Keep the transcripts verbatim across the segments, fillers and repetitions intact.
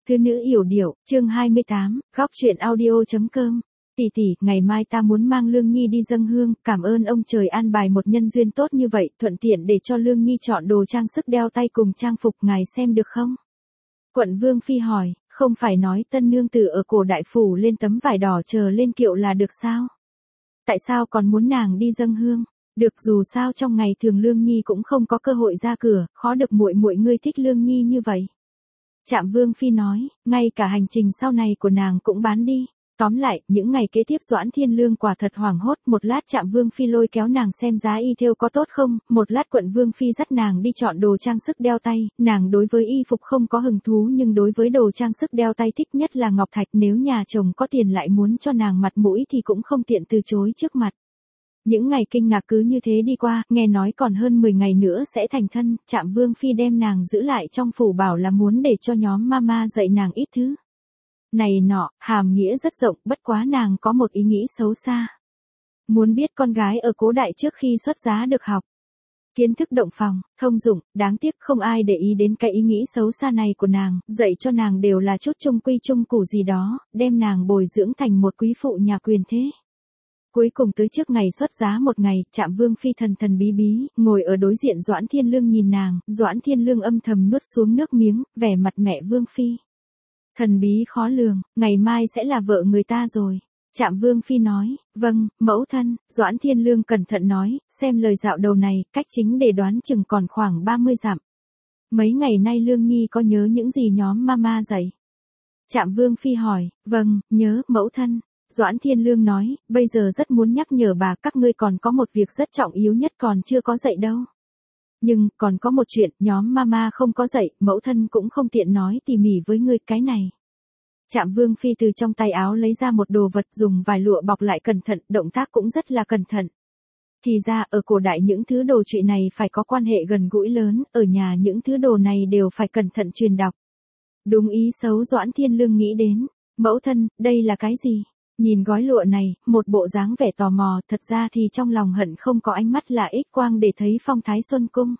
Thư nữ yểu điệu, chương hai mươi tám, góc truyện audio.com. Tỷ tỷ, ngày mai ta muốn mang Lương Nhi đi dâng hương, cảm ơn ông trời an bài một nhân duyên tốt như vậy, thuận tiện để cho Lương Nhi chọn đồ trang sức đeo tay cùng trang phục, ngài xem được không? Quận Vương Phi hỏi, không phải nói tân nương tử ở cổ đại phủ lên tấm vải đỏ chờ lên kiệu là được sao? Tại sao còn muốn nàng đi dâng hương? Được, dù sao trong ngày thường Lương Nhi cũng không có cơ hội ra cửa, khó được muội muội ngươi thích Lương Nhi như vậy. Trạm Vương Phi nói, ngay cả hành trình sau này của nàng cũng bán đi. Tóm lại, những ngày kế tiếp Doãn Thiên Lương quả thật hoảng hốt, một lát Trạm Vương Phi lôi kéo nàng xem giá y thêu có tốt không, một lát Quận Vương Phi dắt nàng đi chọn đồ trang sức đeo tay, nàng đối với y phục không có hứng thú nhưng đối với đồ trang sức đeo tay thích nhất là ngọc thạch, nếu nhà chồng có tiền lại muốn cho nàng mặt mũi thì cũng không tiện từ chối trước mặt. Những ngày kinh ngạc cứ như thế đi qua, nghe nói còn hơn mười ngày nữa sẽ thành thân, Trạm Vương Phi đem nàng giữ lại trong phủ bảo là muốn để cho nhóm mama dạy nàng ít thứ này nọ, hàm nghĩa rất rộng, bất quá nàng có một ý nghĩ xấu xa. Muốn biết con gái ở cố đại trước khi xuất giá được học kiến thức động phòng, thông dụng, đáng tiếc không ai để ý đến cái ý nghĩ xấu xa này của nàng, dạy cho nàng đều là chút trung quy trung củ gì đó, đem nàng bồi dưỡng thành một quý phụ nhà quyền thế. Cuối cùng tới trước ngày xuất giá một ngày, Trạm Vương Phi thần thần bí bí, ngồi ở đối diện Doãn Thiên Lương nhìn nàng, Doãn Thiên Lương âm thầm nuốt xuống nước miếng, vẻ mặt mẹ Vương Phi. Thần bí khó lường, ngày mai sẽ là vợ người ta rồi. Trạm Vương Phi nói, vâng, mẫu thân, Doãn Thiên Lương cẩn thận nói, xem lời dạo đầu này, cách chính để đoán chừng còn khoảng ba mươi dặm. Mấy ngày nay Lương Nhi có nhớ những gì nhóm mama dạy? Trạm Vương Phi hỏi, vâng, nhớ, mẫu thân. Doãn Thiên Lương nói, bây giờ rất muốn nhắc nhở bà các ngươi còn có một việc rất trọng yếu nhất còn chưa có dạy đâu. Nhưng, còn có một chuyện, nhóm mama không có dạy, mẫu thân cũng không tiện nói tỉ mỉ với ngươi cái này. Trạm Vương Phi từ trong tay áo lấy ra một đồ vật dùng vài lụa bọc lại cẩn thận, động tác cũng rất là cẩn thận. Thì ra, ở cổ đại những thứ đồ trụy này phải có quan hệ gần gũi lớn, ở nhà những thứ đồ này đều phải cẩn thận truyền đọc. Đúng ý xấu Doãn Thiên Lương nghĩ đến, mẫu thân, đây là cái gì? Nhìn gói lụa này, một bộ dáng vẻ tò mò, thật ra thì trong lòng hận không có ánh mắt là ích quang để thấy phong thái xuân cung.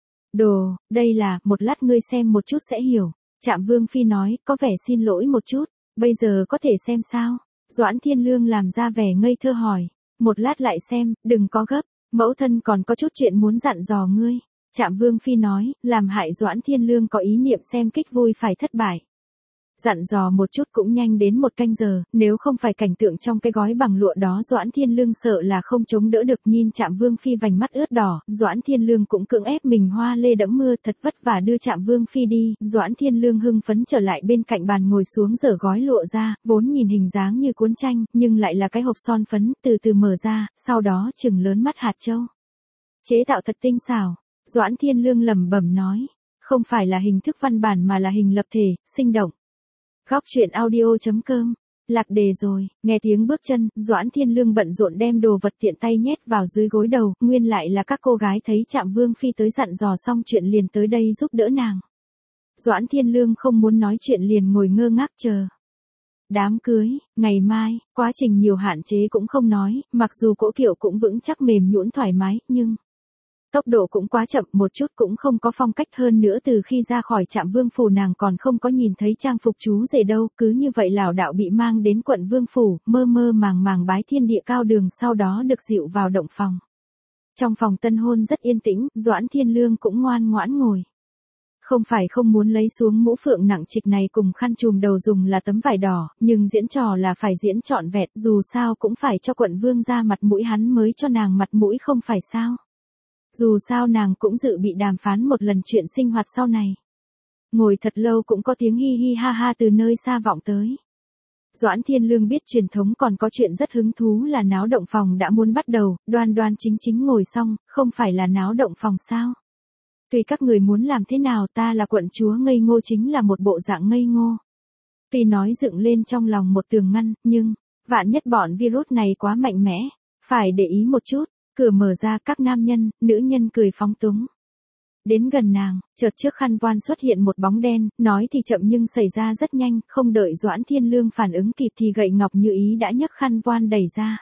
Đồ, đây là, một lát ngươi xem một chút sẽ hiểu. Trạm Vương Phi nói, có vẻ xin lỗi một chút, bây giờ có thể xem sao? Doãn Thiên Lương làm ra vẻ ngây thơ hỏi, một lát lại xem, đừng có gấp, mẫu thân còn có chút chuyện muốn dặn dò ngươi. Trạm Vương Phi nói, làm hại Doãn Thiên Lương có ý niệm xem kích vui phải thất bại. Dặn dò một chút cũng nhanh đến một canh giờ, nếu không phải cảnh tượng trong cái gói bằng lụa đó Doãn Thiên Lương sợ là không chống đỡ được. Nhìn Trạm Vương Phi vành mắt ướt đỏ, Doãn Thiên Lương cũng cưỡng ép mình hoa lê đẫm mưa, thật vất vả đưa Trạm Vương Phi đi, Doãn Thiên Lương hưng phấn trở lại bên cạnh bàn ngồi xuống giở gói lụa ra, vốn nhìn hình dáng như cuốn tranh, nhưng lại là cái hộp son phấn, từ từ mở ra, sau đó chừng lớn mắt hạt châu. Chế tạo thật tinh xảo, Doãn Thiên Lương lẩm bẩm nói, không phải là hình thức văn bản mà là hình lập thể, sinh động. Góc truyện audio.com, lạc đề rồi, nghe tiếng bước chân, Doãn Thiên Lương bận rộn đem đồ vật tiện tay nhét vào dưới gối đầu, nguyên lại là các cô gái thấy Trạm Vương Phi tới dặn dò xong chuyện liền tới đây giúp đỡ nàng. Doãn Thiên Lương không muốn nói chuyện liền ngồi ngơ ngác chờ. Đám cưới, ngày mai, quá trình nhiều hạn chế cũng không nói, mặc dù cỗ kiệu cũng vững chắc mềm nhũn thoải mái, nhưng tốc độ cũng quá chậm, một chút cũng không có phong cách, hơn nữa từ khi ra khỏi Trạm Vương phủ nàng còn không có nhìn thấy trang phục chú rể đâu, cứ như vậy lảo đảo bị mang đến Quận Vương phủ, mơ mơ màng màng bái thiên địa cao đường, sau đó được dịu vào động phòng. Trong phòng tân hôn rất yên tĩnh, Doãn Thiên Lương cũng ngoan ngoãn ngồi. Không phải không muốn lấy xuống mũ phượng nặng trịch này cùng khăn trùm đầu dùng là tấm vải đỏ, nhưng diễn trò là phải diễn trọn vẹn, dù sao cũng phải cho Quận Vương ra mặt mũi, hắn mới cho nàng mặt mũi không phải sao? Dù sao nàng cũng dự bị đàm phán một lần chuyện sinh hoạt sau này. Ngồi thật lâu cũng có tiếng hi hi ha ha từ nơi xa vọng tới. Doãn Thiên Lương biết truyền thống còn có chuyện rất hứng thú là náo động phòng đã muốn bắt đầu, đoan đoan chính chính ngồi xong, không phải là náo động phòng sao? Tùy các người muốn làm thế nào, ta là quận chúa ngây ngô chính là một bộ dạng ngây ngô. Tuy nói dựng lên trong lòng một tường ngăn, nhưng, vạn nhất bọn virus này quá mạnh mẽ, phải để ý một chút. Cửa mở ra, các nam nhân, nữ nhân cười phóng túng. Đến gần nàng, chợt trước khăn voan xuất hiện một bóng đen, nói thì chậm nhưng xảy ra rất nhanh, không đợi Doãn Thiên Lương phản ứng kịp thì gậy ngọc như ý đã nhấc khăn voan đẩy ra.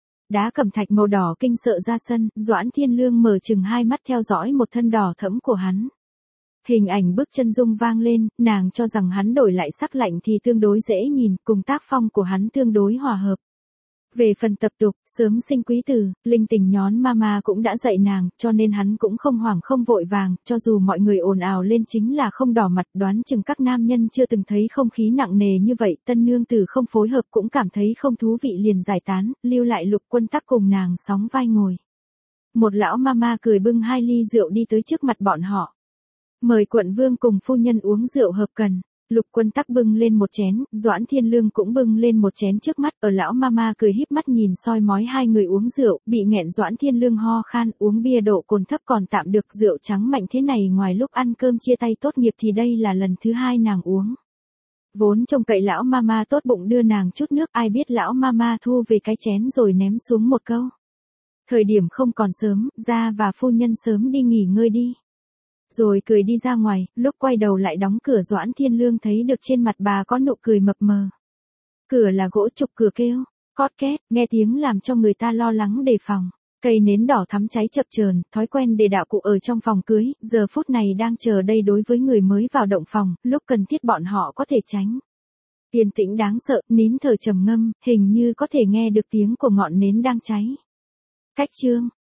Đá cẩm thạch màu đỏ kinh sợ ra sân, Doãn Thiên Lương mở chừng hai mắt theo dõi một thân đỏ thẫm của hắn. Hình ảnh bước chân Dung vang lên, nàng cho rằng hắn đổi lại sắc lạnh thì tương đối dễ nhìn, cùng tác phong của hắn tương đối hòa hợp. Về phần tập tục, sớm sinh quý tử, linh tình nhón mama cũng đã dạy nàng, cho nên hắn cũng không hoảng không vội vàng, cho dù mọi người ồn ào lên chính là không đỏ mặt, đoán chừng các nam nhân chưa từng thấy không khí nặng nề như vậy, tân nương tử không phối hợp cũng cảm thấy không thú vị liền giải tán, lưu lại Lục Quân Tắc cùng nàng sóng vai ngồi. Một lão mama cười bưng hai ly rượu đi tới trước mặt bọn họ. Mời quận vương cùng phu nhân uống rượu hợp cần. Lục Quân Tắc bưng lên một chén, Doãn Thiên Lương cũng bưng lên một chén trước mắt, ở lão mama cười híp mắt nhìn soi mói hai người uống rượu, bị nghẹn Doãn Thiên Lương ho khan, uống bia độ cồn thấp còn tạm được, rượu trắng mạnh thế này ngoài lúc ăn cơm chia tay tốt nghiệp thì đây là lần thứ hai nàng uống. Vốn trông cậy lão mama tốt bụng đưa nàng chút nước, ai biết lão mama thu về cái chén rồi ném xuống một câu. Thời điểm không còn sớm, gia và phu nhân sớm đi nghỉ ngơi đi. Rồi cười đi ra ngoài, lúc quay đầu lại đóng cửa Doãn Thiên Lương thấy được trên mặt bà có nụ cười mập mờ. Cửa là gỗ trục, cửa kêu, cót két, nghe tiếng làm cho người ta lo lắng đề phòng. Cây nến đỏ thắm cháy chập chờn, thói quen để đạo cụ ở trong phòng cưới, giờ phút này đang chờ đây đối với người mới vào động phòng, lúc cần thiết bọn họ có thể tránh. Yên tĩnh đáng sợ, nín thở trầm ngâm, hình như có thể nghe được tiếng của ngọn nến đang cháy. Cách chương